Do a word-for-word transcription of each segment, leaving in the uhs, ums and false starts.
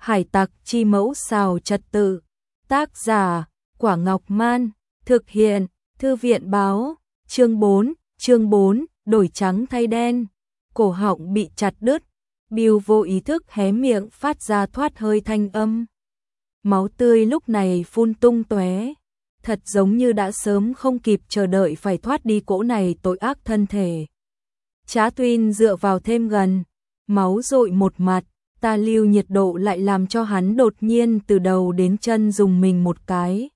Hải tặc chi mẫu xào trật tự. Tác giả, Quả Ngọc Man. Thực hiện, Thư viện báo. Chương bốn, chương bốn, đổi trắng thay đen. Cổ họng bị chặt đứt. Bill vô ý thức hé miệng phát ra thoát hơi thanh âm. Máu tươi lúc này phun tung tóe, thật giống như đã sớm không kịp chờ đợi phải thoát đi cỗ này tội ác thân thể. Trá Tuyên dựa vào thêm gần, máu dội một mặt, ta lưu nhiệt độ lại làm cho hắn đột nhiên từ đầu đến chân dùng mình một cái.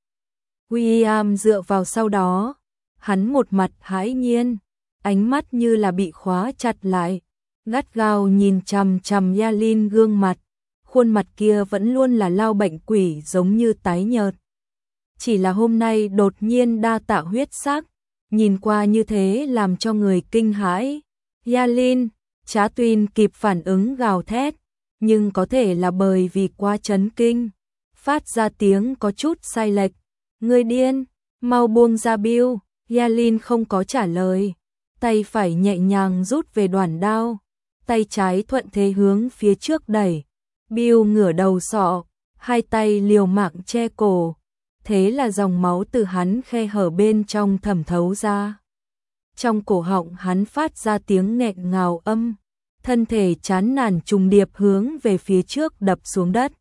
William dựa vào sau đó, hắn một mặt hãi nhiên, ánh mắt như là bị khóa chặt lại, gắt gao nhìn chằm chằm Yalin gương mặt, khuôn mặt kia vẫn luôn là lao bệnh quỷ giống như tái nhợt. Chỉ là hôm nay đột nhiên đa tạ huyết sắc, nhìn qua như thế làm cho người kinh hãi. Yalin, Trá Tuyên kịp phản ứng gào thét, nhưng có thể là bởi vì quá chấn kinh, phát ra tiếng có chút sai lệch. Ngươi điên, mau buông ra Bill. Yalin không có trả lời, tay phải nhẹ nhàng rút về đoản đao, tay trái thuận thế hướng phía trước đẩy. Bill ngửa đầu sọ, hai tay liều mạng che cổ, thế là dòng máu từ hắn khe hở bên trong thẩm thấu ra. Trong cổ họng hắn phát ra tiếng nghẹn ngào âm, thân thể chán nản trùng điệp hướng về phía trước đập xuống đất.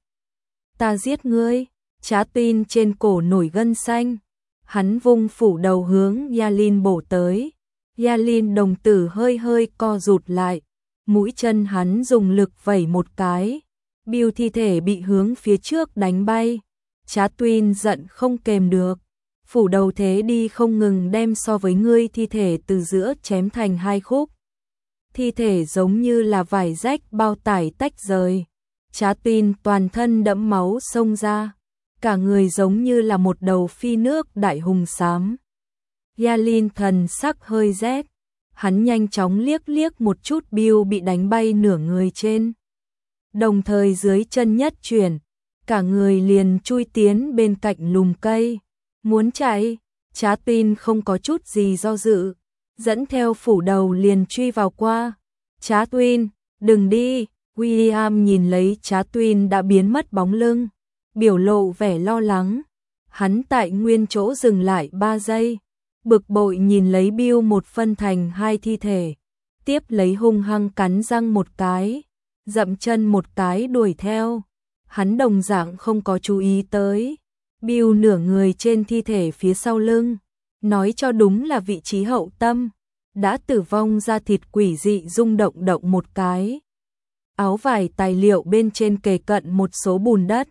Ta giết ngươi. Trá Tuyên trên cổ nổi gân xanh, hắn vung phủ đầu hướng Yalin bổ tới. Yalin đồng tử hơi hơi co rụt lại, mũi chân hắn dùng lực vẩy một cái, Bill thi thể bị hướng phía trước đánh bay. Trá Tuyên giận không kềm được, phủ đầu thế đi không ngừng đem so với ngươi thi thể từ giữa chém thành hai khúc. Thi thể giống như là vải rách bao tải tách rời, Trá Tuyên toàn thân đẫm máu xông ra, cả người giống như là một đầu phi nước đại hùng xám. Yalin thần sắc hơi rét, hắn nhanh chóng liếc liếc một chút Bill bị đánh bay nửa người trên, đồng thời dưới chân nhất chuyển, cả người liền chui tiến bên cạnh lùm cây, muốn chạy. Trá Tuyên không có chút gì do dự, dẫn theo phủ đầu liền truy vào qua. Trá Tuyên, đừng đi. William nhìn lấy Trá Tuyên đã biến mất bóng lưng, biểu lộ vẻ lo lắng, hắn tại nguyên chỗ dừng lại ba giây, bực bội nhìn lấy Bill một phân thành hai thi thể, tiếp lấy hung hăng cắn răng một cái, dậm chân một cái đuổi theo. Hắn đồng dạng không có chú ý tới Bill nửa người trên thi thể phía sau lưng, nói cho đúng là vị trí hậu tâm, đã tử vong ra thịt quỷ dị rung động động một cái. Áo vải tài liệu bên trên kề cận một số bùn đất.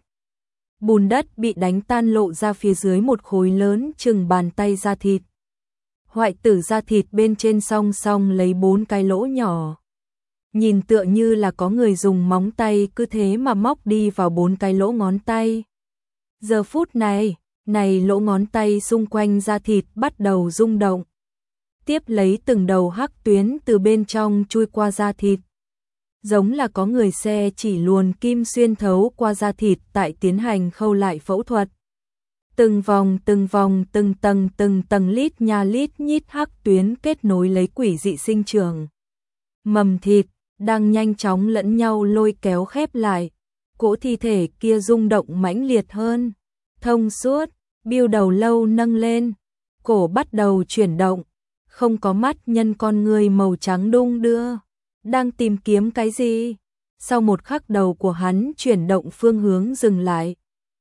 Bùn đất bị đánh tan lộ ra phía dưới một khối lớn chừng bàn tay da thịt. Hoại tử da thịt bên trên song song lấy bốn cái lỗ nhỏ. Nhìn tựa như là có người dùng móng tay cứ thế mà móc đi vào bốn cái lỗ ngón tay. Giờ phút này, này lỗ ngón tay xung quanh da thịt bắt đầu rung động. Tiếp lấy từng đầu hắc tuyến từ bên trong chui qua da thịt. Giống là có người xe chỉ luồn kim xuyên thấu qua da thịt tại tiến hành khâu lại phẫu thuật. Từng vòng từng vòng từng tầng từng tầng lít nha lít nhít hắc tuyến kết nối lấy quỷ dị sinh trưởng. Mầm thịt đang nhanh chóng lẫn nhau lôi kéo khép lại, cỗ thi thể kia rung động mãnh liệt hơn. Thông suốt, Bill đầu lâu nâng lên, cổ bắt đầu chuyển động, không có mắt nhân con người màu trắng đung đưa. Đang tìm kiếm cái gì? Sau một khắc đầu của hắn chuyển động phương hướng dừng lại.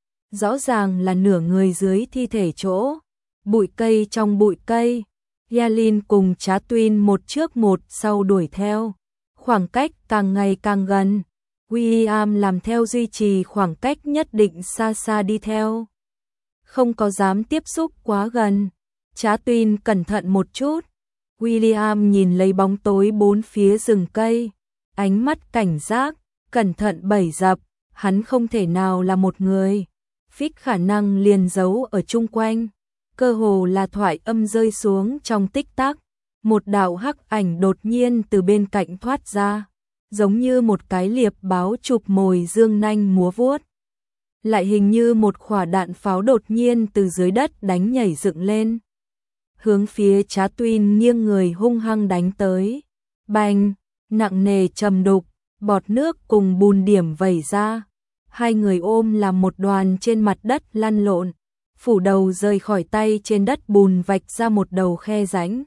Rõ ràng là nửa người dưới thi thể chỗ. Bụi cây trong bụi cây. Yalin cùng Trá Tuyên một trước một sau đuổi theo. Khoảng cách càng ngày càng gần. William làm theo duy trì khoảng cách nhất định xa xa đi theo. Không có dám tiếp xúc quá gần. Trá Tuyên cẩn thận một chút. William nhìn lấy bóng tối bốn phía rừng cây, ánh mắt cảnh giác, cẩn thận bẩy dập, hắn không thể nào là một người. Phích khả năng liền giấu ở chung quanh, cơ hồ là thoại âm rơi xuống trong tích tắc. Một đạo hắc ảnh đột nhiên từ bên cạnh thoát ra, giống như một cái liệp báo chụp mồi dương nanh múa vuốt. Lại hình như một quả đạn pháo đột nhiên từ dưới đất đánh nhảy dựng lên, hướng phía Trá Tuyên nghiêng người hung hăng đánh tới. Bành, nặng nề trầm đục, bọt nước cùng bùn điểm vẩy ra. Hai người ôm làm một đoàn trên mặt đất lăn lộn, phủ đầu rời khỏi tay trên đất bùn vạch ra một đầu khe rãnh.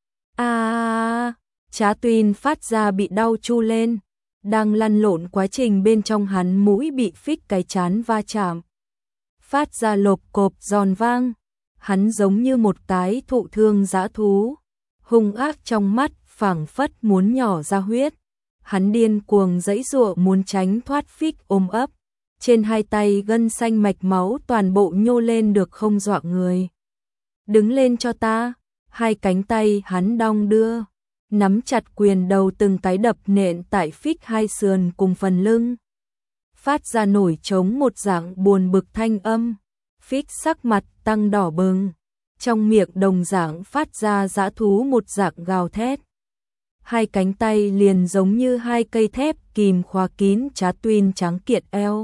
A, Trá Tuyên phát ra bị đau chu lên, đang lăn lộn quá trình bên trong hắn mũi bị phích cái chán va chạm, phát ra lộp cộp giòn vang, hắn giống như một cái thụ thương dã thú, hung ác trong mắt phảng phất muốn nhỏ ra huyết. Hắn điên cuồng giãy giụa muốn tránh thoát phích ôm ấp, trên hai tay gân xanh mạch máu toàn bộ nhô lên được không dọa người. Đứng lên cho ta, hai cánh tay hắn đong đưa, nắm chặt quyền đầu từng cái đập nện tại phích hai sườn cùng phần lưng. Phát ra nổi trống một dạng buồn bực thanh âm, phích sắc mặt tăng đỏ bừng, trong miệng đồng dạng phát ra dã thú một dạng gào thét. Hai cánh tay liền giống như hai cây thép kìm khóa kín Trá Tuyên trắng kiện eo.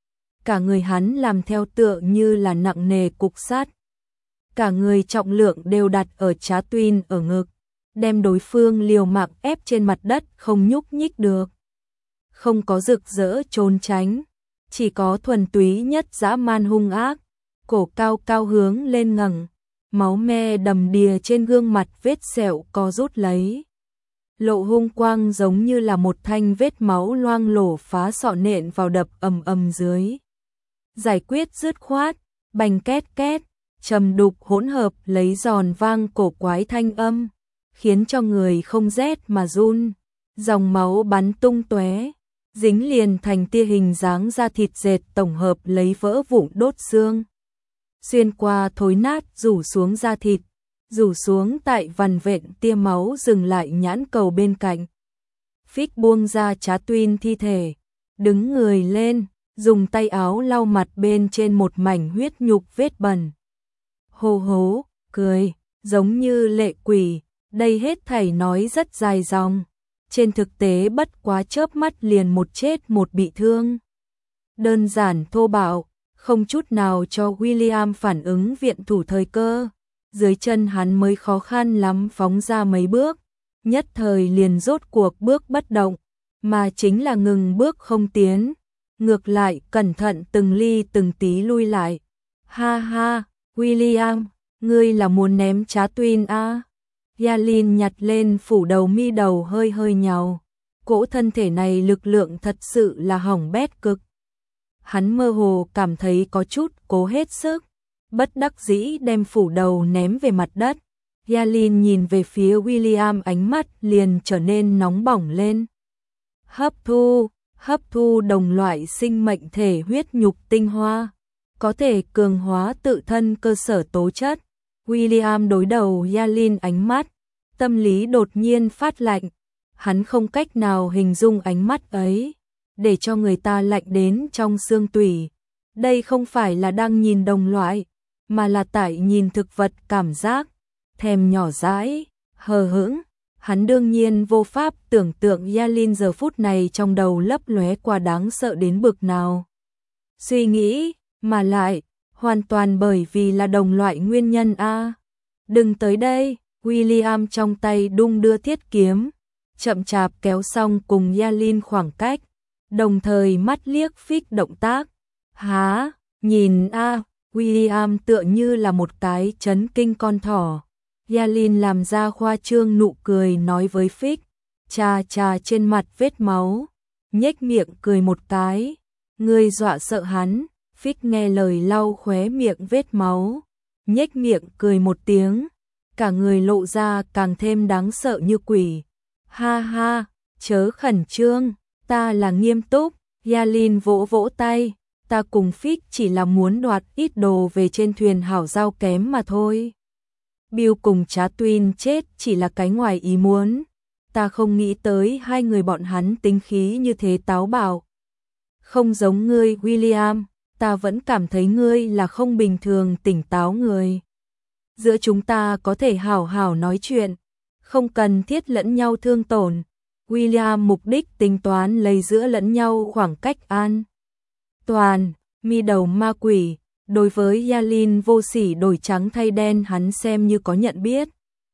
Cả người hắn làm theo tựa như là nặng nề cục sắt. Cả người trọng lượng đều đặt ở Trá Tuyên ở ngực, đem đối phương liều mạng ép trên mặt đất không nhúc nhích được. Không có rực rỡ trốn tránh, chỉ có thuần túy nhất dã man hung ác, cổ cao cao hướng lên ngẩng, máu me đầm đìa trên gương mặt vết sẹo co rút lấy. Lộ hung quang giống như là một thanh vết máu loang lổ phá sọ nện vào đập ầm ầm dưới. Giải quyết dứt khoát, bành két két, trầm đục hỗn hợp lấy giòn vang cổ quái thanh âm, khiến cho người không rét mà run, dòng máu bắn tung tóe, dính liền thành tia hình dáng da thịt dệt tổng hợp lấy vỡ vụn đốt xương. Xuyên qua thối nát rủ xuống da thịt, rủ xuống tại vằn vện tia máu dừng lại nhãn cầu bên cạnh. Phích buông ra Trá Tuyên thi thể, đứng người lên, dùng tay áo lau mặt bên trên một mảnh huyết nhục vết bẩn. Hô hố, cười, giống như lệ quỷ, đây hết thảy nói rất dài dòng. Trên thực tế bất quá chớp mắt liền một chết một bị thương. Đơn giản thô bạo, không chút nào cho William phản ứng viện thủ thời cơ. Dưới chân hắn mới khó khăn lắm phóng ra mấy bước, nhất thời liền rốt cuộc bước bất động, mà chính là ngừng bước không tiến, ngược lại cẩn thận từng ly từng tí lui lại. Ha ha, William, ngươi là muốn ném Trá Tuyên a? À? Yalin nhặt lên phủ đầu mi đầu hơi hơi nhào, cỗ thân thể này lực lượng thật sự là hỏng bét cực. Hắn mơ hồ cảm thấy có chút cố hết sức, bất đắc dĩ đem phủ đầu ném về mặt đất. Yalin nhìn về phía William, ánh mắt liền trở nên nóng bỏng lên. Hấp thu, hấp thu đồng loại sinh mệnh thể huyết nhục tinh hoa, có thể cường hóa tự thân cơ sở tố chất. William đối đầu Yalin ánh mắt, tâm lý đột nhiên phát lạnh. Hắn không cách nào hình dung ánh mắt ấy, để cho người ta lạnh đến trong xương tủy. Đây không phải là đang nhìn đồng loại, mà là tại nhìn thực vật cảm giác, thèm nhỏ dãi, hờ hững. Hắn đương nhiên vô pháp tưởng tượng Yalin giờ phút này trong đầu lấp lóe qua đáng sợ đến bực nào. Suy nghĩ, mà lại, hoàn toàn bởi vì là đồng loại nguyên nhân a. À. Đừng tới đây, William trong tay đung đưa thiết kiếm, chậm chạp kéo xong cùng Yalin khoảng cách, đồng thời mắt liếc phích động tác. Há, nhìn a, à, William tựa như là một cái chấn kinh con thỏ. Yalin làm ra khoa trương nụ cười nói với phích, chà chà trên mặt vết máu, nhếch miệng cười một cái. Ngươi dọa sợ hắn. Phích nghe lời lau khóe miệng vết máu, nhếch miệng cười một tiếng, cả người lộ ra càng thêm đáng sợ như quỷ. Ha ha, chớ khẩn trương, ta là nghiêm túc. Yalin vỗ vỗ tay, ta cùng Phích chỉ là muốn đoạt ít đồ về trên thuyền hảo giao kém mà thôi. Bill cùng Trá Tuyên chết chỉ là cái ngoài ý muốn, ta không nghĩ tới hai người bọn hắn tính khí như thế táo bạo. Không giống ngươi William, ta vẫn cảm thấy ngươi là không bình thường tỉnh táo người. Giữa chúng ta có thể hảo hảo nói chuyện, không cần thiết lẫn nhau thương tổn. William mục đích tính toán lấy giữa lẫn nhau khoảng cách an toàn. Mi đầu ma quỷ, đối với Yalin vô sỉ đổi trắng thay đen hắn xem như có nhận biết.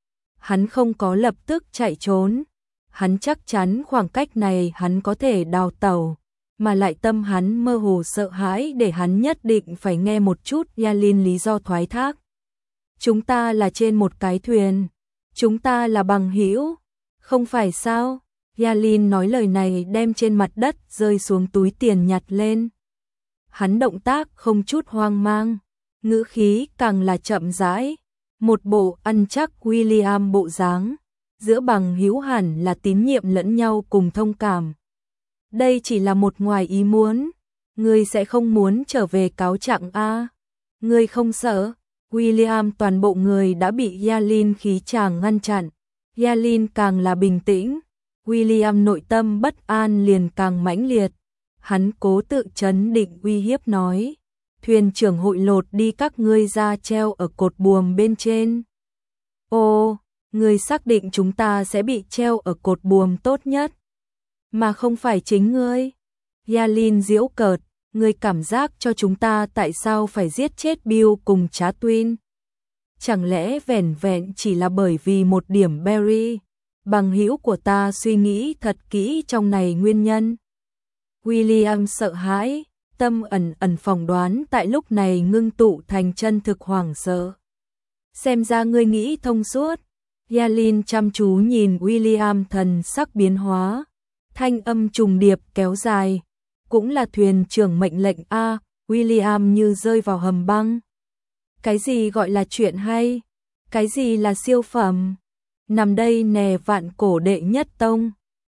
Hắn không có lập tức chạy trốn, hắn chắc chắn khoảng cách này hắn có thể đào tẩu. mà lại tâm hắn mơ hồ sợ hãi để hắn nhất định phải nghe một chút Yalin lý do thoái thác. Chúng ta là trên một cái thuyền, chúng ta là bằng hữu, không phải sao? Yalin nói lời này đem trên mặt đất rơi xuống túi tiền nhặt lên. Hắn động tác không chút hoang mang, ngữ khí càng là chậm rãi, một bộ ăn chắc William bộ dáng, giữa bằng hữu hẳn là tín nhiệm lẫn nhau cùng thông cảm. Đây chỉ là một ngoài ý muốn, ngươi sẽ không muốn trở về cáo trạng a? À? Ngươi không sợ? William toàn bộ người đã bị Yalin khí chàng ngăn chặn, Yalin càng là bình tĩnh, William nội tâm bất an liền càng mãnh liệt. Hắn cố tự trấn định uy hiếp nói, thuyền trưởng hội lột đi các ngươi ra treo ở cột buồm bên trên. Ô, ngươi xác định chúng ta sẽ bị treo ở cột buồm tốt nhất, mà không phải chính ngươi? Yalin giễu cợt, ngươi cảm giác cho chúng ta tại sao phải giết chết Bill cùng Trá Twin? Chẳng lẽ vẻn vẹn chỉ là bởi vì một điểm Barry? Bằng hữu của ta suy nghĩ thật kỹ trong này nguyên nhân. William sợ hãi, tâm ẩn ẩn phỏng đoán tại lúc này ngưng tụ thành chân thực hoảng sợ. Xem ra ngươi nghĩ thông suốt. Yalin chăm chú nhìn William, thần sắc biến hóa, thanh âm trùng điệp kéo dài, cũng là thuyền trưởng mệnh lệnh a. William như rơi vào hầm băng. Cái gì gọi là chuyện hay? Cái gì là siêu phẩm? Nằm đây nè vạn cổ đệ nhất tông.